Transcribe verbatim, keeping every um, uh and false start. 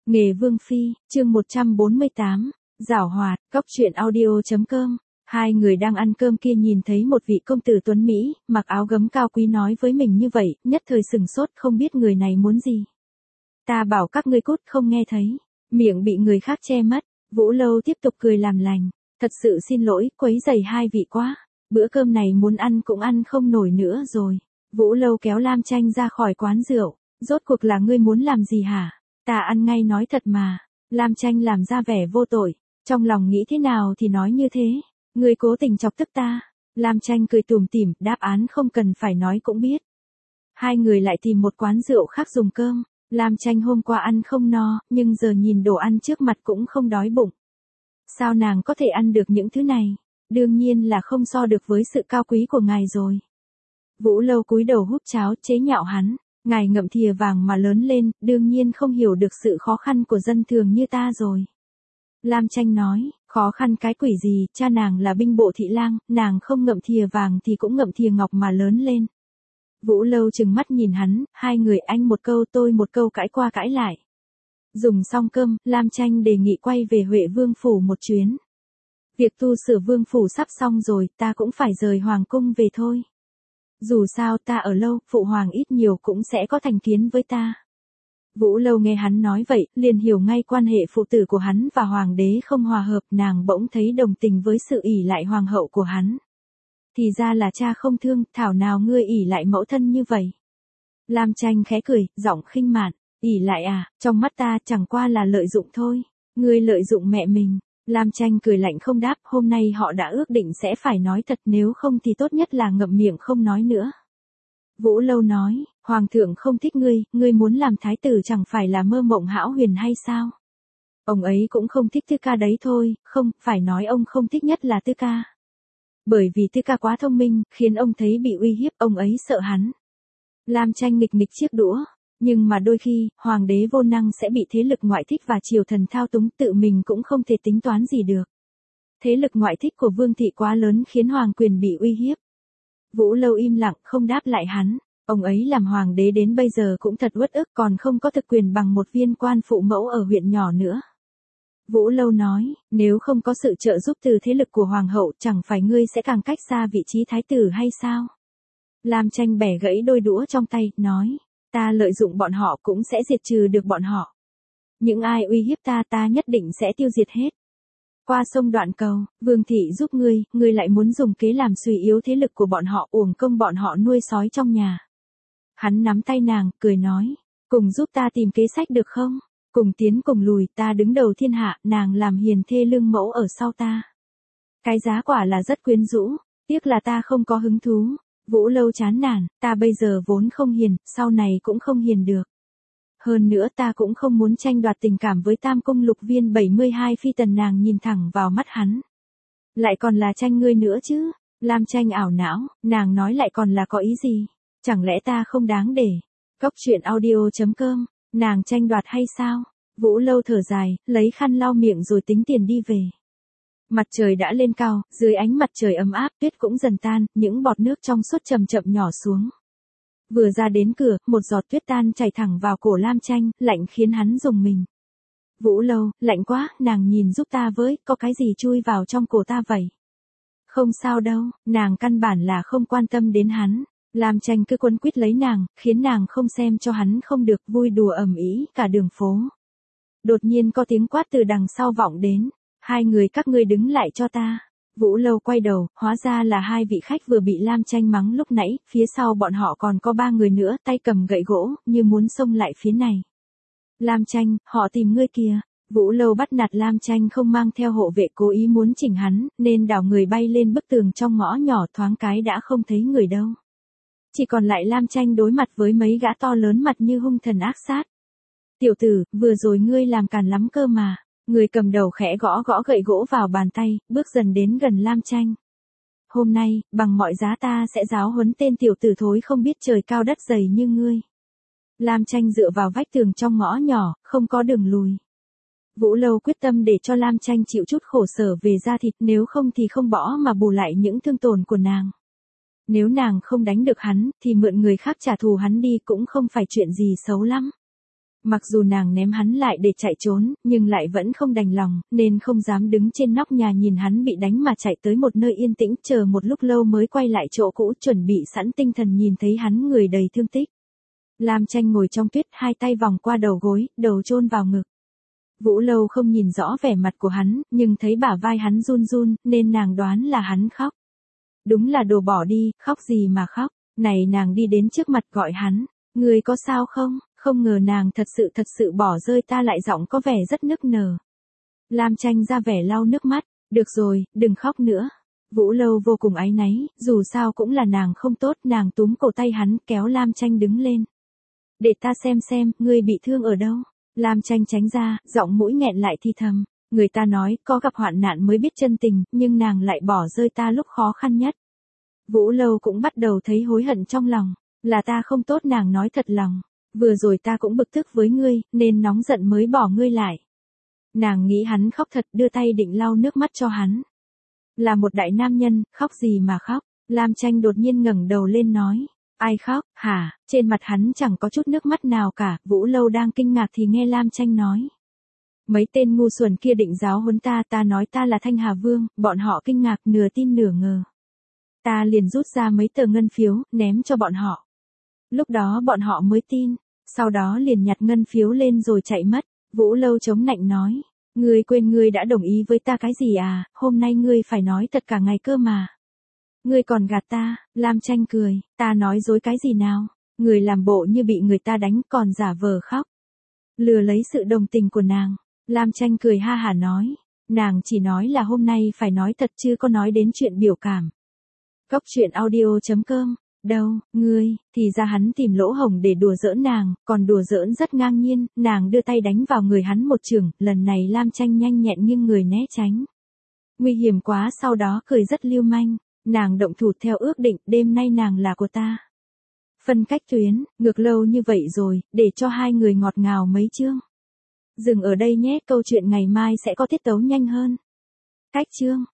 Nghề Vương Phi, chương một trăm bốn mươi tám, giảo hoạt, cóc truyện audio.com. Hai người đang ăn cơm kia nhìn thấy một vị công tử tuấn Mỹ, mặc áo gấm cao quý nói với mình như vậy, nhất thời sừng sốt không biết người này muốn gì. Ta bảo các ngươi cút không nghe thấy, miệng bị người khác che mất, Vũ Lâu tiếp tục cười làm lành, thật sự xin lỗi, quấy rầy hai vị quá, bữa cơm này muốn ăn cũng ăn không nổi nữa rồi. Vũ Lâu kéo Lam Tranh ra khỏi quán rượu, rốt cuộc là ngươi muốn làm gì hả? Ta ăn ngay nói thật mà. Lam Tranh làm ra vẻ vô tội, trong lòng nghĩ thế nào thì nói như thế. Ngươi cố tình chọc tức ta. Lam Tranh cười tủm tỉm, đáp án không cần phải nói cũng biết. Hai người lại tìm một quán rượu khác dùng cơm. Lam Tranh hôm qua ăn không no, nhưng giờ nhìn đồ ăn trước mặt cũng không đói bụng. Sao nàng có thể ăn được những thứ này? Đương nhiên là không so được với sự cao quý của ngài rồi. Vũ Lâu cúi đầu húp cháo chế nhạo hắn. Ngài ngậm thìa vàng mà lớn lên, đương nhiên không hiểu được sự khó khăn của dân thường như ta rồi. Lam Tranh nói, khó khăn cái quỷ gì, cha nàng là binh bộ thị lang, nàng không ngậm thìa vàng thì cũng ngậm thìa ngọc mà lớn lên. Vũ Lâu trừng mắt nhìn hắn, hai người anh một câu tôi một câu cãi qua cãi lại. Dùng xong cơm, Lam Tranh đề nghị quay về Huệ Vương Phủ một chuyến. Việc tu sửa Vương Phủ sắp xong rồi, ta cũng phải rời Hoàng Cung về thôi. Dù sao ta ở lâu, phụ hoàng ít nhiều cũng sẽ có thành kiến với ta. Vũ Lâu nghe hắn nói vậy, liền hiểu ngay quan hệ phụ tử của hắn và hoàng đế không hòa hợp, nàng bỗng thấy đồng tình với sự ỷ lại hoàng hậu của hắn. Thì ra là cha không thương, thảo nào ngươi ỷ lại mẫu thân như vậy. Lam Tranh khẽ cười, giọng khinh mạn, ỷ lại à, trong mắt ta chẳng qua là lợi dụng thôi, ngươi lợi dụng mẹ mình. Lam Tranh cười lạnh không đáp, hôm nay họ đã ước định sẽ phải nói thật, nếu không thì tốt nhất là ngậm miệng không nói nữa. Vũ Lâu nói, Hoàng thượng không thích ngươi, ngươi muốn làm thái tử chẳng phải là mơ mộng hão huyền hay sao? Ông ấy cũng không thích Tư Ca đấy thôi, không, phải nói ông không thích nhất là Tư Ca. Bởi vì Tư Ca quá thông minh, khiến ông thấy bị uy hiếp, ông ấy sợ hắn. Lam Tranh nghịch nghịch chiếc đũa. Nhưng mà đôi khi, hoàng đế vô năng sẽ bị thế lực ngoại thích và triều thần thao túng, tự mình cũng không thể tính toán gì được. Thế lực ngoại thích của Vương thị quá lớn khiến hoàng quyền bị uy hiếp. Vũ Lâu im lặng không đáp lại hắn, ông ấy làm hoàng đế đến bây giờ cũng thật uất ức, còn không có thực quyền bằng một viên quan phụ mẫu ở huyện nhỏ nữa. Vũ Lâu nói, nếu không có sự trợ giúp từ thế lực của hoàng hậu, chẳng phải ngươi sẽ càng cách xa vị trí thái tử hay sao? Lam Tranh bẻ gãy đôi đũa trong tay, nói. Ta lợi dụng bọn họ cũng sẽ diệt trừ được bọn họ. Những ai uy hiếp ta ta nhất định sẽ tiêu diệt hết. Qua sông Đoạn Cầu, Vương thị giúp ngươi, ngươi lại muốn dùng kế làm suy yếu thế lực của bọn họ, uổng công bọn họ nuôi sói trong nhà. Hắn nắm tay nàng, cười nói, cùng giúp ta tìm kế sách được không? Cùng tiến cùng lùi, ta đứng đầu thiên hạ, nàng làm hiền thê lương mẫu ở sau ta. Cái giá quả là rất quyến rũ, tiếc là ta không có hứng thú. Vũ Lâu chán nản, ta bây giờ vốn không hiền, sau này cũng không hiền được. Hơn nữa ta cũng không muốn tranh đoạt tình cảm với Tam Cung Lục Viên bảy mươi hai phi tần. Nàng nhìn thẳng vào mắt hắn. Lại còn là tranh ngươi nữa chứ? Lam Tranh ảo não, nàng nói lại còn là có ý gì? Chẳng lẽ ta không đáng để? Cóc truyện audio.com, nàng tranh đoạt hay sao? Vũ Lâu thở dài, lấy khăn lau miệng rồi tính tiền đi về. Mặt trời đã lên cao, dưới ánh mặt trời ấm áp, tuyết cũng dần tan, những bọt nước trong suốt chậm chậm nhỏ xuống. Vừa ra đến cửa, một giọt tuyết tan chảy thẳng vào cổ Lam Tranh, lạnh khiến hắn rùng mình. Vũ Lâu, lạnh quá, nàng nhìn giúp ta với, có cái gì chui vào trong cổ ta vậy? Không sao đâu, nàng căn bản là không quan tâm đến hắn. Lam Tranh cứ quấn quýt lấy nàng, khiến nàng không xem cho hắn không được, vui đùa ầm ĩ cả đường phố. Đột nhiên có tiếng quát từ đằng sau vọng đến. Hai người các ngươi đứng lại cho ta. Vũ Lâu quay đầu, hóa ra là hai vị khách vừa bị Lam Tranh mắng lúc nãy, phía sau bọn họ còn có ba người nữa, tay cầm gậy gỗ, như muốn xông lại phía này. Lam Tranh, họ tìm ngươi kìa. Vũ Lâu bắt nạt Lam Tranh không mang theo hộ vệ, cố ý muốn chỉnh hắn, nên đảo người bay lên bức tường trong ngõ nhỏ, thoáng cái đã không thấy người đâu. Chỉ còn lại Lam Tranh đối mặt với mấy gã to lớn mặt như hung thần ác sát. Tiểu tử, vừa rồi ngươi làm càn lắm cơ mà. Người cầm đầu khẽ gõ gõ gậy gỗ vào bàn tay, bước dần đến gần Lam Tranh. Hôm nay, bằng mọi giá ta sẽ giáo huấn tên tiểu tử thối không biết trời cao đất dày như ngươi. Lam Tranh dựa vào vách tường trong ngõ nhỏ, không có đường lùi. Vũ Lâu quyết tâm để cho Lam Tranh chịu chút khổ sở về da thịt, nếu không thì không bỏ mà bù lại những thương tổn của nàng. Nếu nàng không đánh được hắn, thì mượn người khác trả thù hắn đi cũng không phải chuyện gì xấu lắm. Mặc dù nàng ném hắn lại để chạy trốn, nhưng lại vẫn không đành lòng, nên không dám đứng trên nóc nhà nhìn hắn bị đánh mà chạy tới một nơi yên tĩnh, chờ một lúc lâu mới quay lại chỗ cũ chuẩn bị sẵn tinh thần nhìn thấy hắn người đầy thương tích. Lam Tranh ngồi trong tuyết, hai tay vòng qua đầu gối, đầu chôn vào ngực. Vũ Lâu không nhìn rõ vẻ mặt của hắn, nhưng thấy bả vai hắn run run, nên nàng đoán là hắn khóc. Đúng là đồ bỏ đi, khóc gì mà khóc. Này, nàng đi đến trước mặt gọi hắn, người có sao không? Không ngờ nàng thật sự thật sự bỏ rơi ta, lại giọng có vẻ rất nức nở. Lam Tranh ra vẻ lau nước mắt, được rồi, đừng khóc nữa. Vũ Lâu vô cùng áy náy, dù sao cũng là nàng không tốt, nàng túm cổ tay hắn kéo Lam Tranh đứng lên. Để ta xem xem, ngươi bị thương ở đâu. Lam Tranh tránh ra, giọng mũi nghẹn lại thì thầm. Người ta nói, có gặp hoạn nạn mới biết chân tình, nhưng nàng lại bỏ rơi ta lúc khó khăn nhất. Vũ Lâu cũng bắt đầu thấy hối hận trong lòng. Là ta không tốt, nàng nói thật lòng. Vừa rồi ta cũng bực tức với ngươi, nên nóng giận mới bỏ ngươi lại. Nàng nghĩ hắn khóc thật, đưa tay định lau nước mắt cho hắn. Là một đại nam nhân, khóc gì mà khóc. Lam Tranh đột nhiên ngẩng đầu lên nói. Ai khóc, hả? Trên mặt hắn chẳng có chút nước mắt nào cả. Vũ Lâu đang kinh ngạc thì nghe Lam Tranh nói. Mấy tên ngu xuẩn kia định giáo huấn ta, ta nói ta là Thanh Hà Vương, bọn họ kinh ngạc nửa tin nửa ngờ. Ta liền rút ra mấy tờ ngân phiếu, ném cho bọn họ. Lúc đó bọn họ mới tin, sau đó liền nhặt ngân phiếu lên rồi chạy mất. Vũ Lâu chống nạnh nói, ngươi quên ngươi đã đồng ý với ta cái gì à, hôm nay ngươi phải nói thật cả ngày cơ mà. Ngươi còn gạt ta. Lam Tranh cười, ta nói dối cái gì nào, người làm bộ như bị người ta đánh còn giả vờ khóc. Lừa lấy sự đồng tình của nàng. Lam Tranh cười ha hả nói, nàng chỉ nói là hôm nay phải nói thật chứ có nói đến chuyện biểu cảm. Cóc truyện audio chấm com. Đâu, ngươi, thì ra hắn tìm lỗ hổng để đùa giỡn nàng, còn đùa giỡn rất ngang nhiên, nàng đưa tay đánh vào người hắn một chưởng, lần này Lam Tranh nhanh nhẹn nghiêng người né tránh. Nguy hiểm quá, sau đó cười rất lưu manh, nàng động thủ theo ước định, đêm nay nàng là của ta. Phân cách tuyến, ngược lâu như vậy rồi, để cho hai người ngọt ngào mấy chương. Dừng ở đây nhé, câu chuyện ngày mai sẽ có tiết tấu nhanh hơn. Cách chương.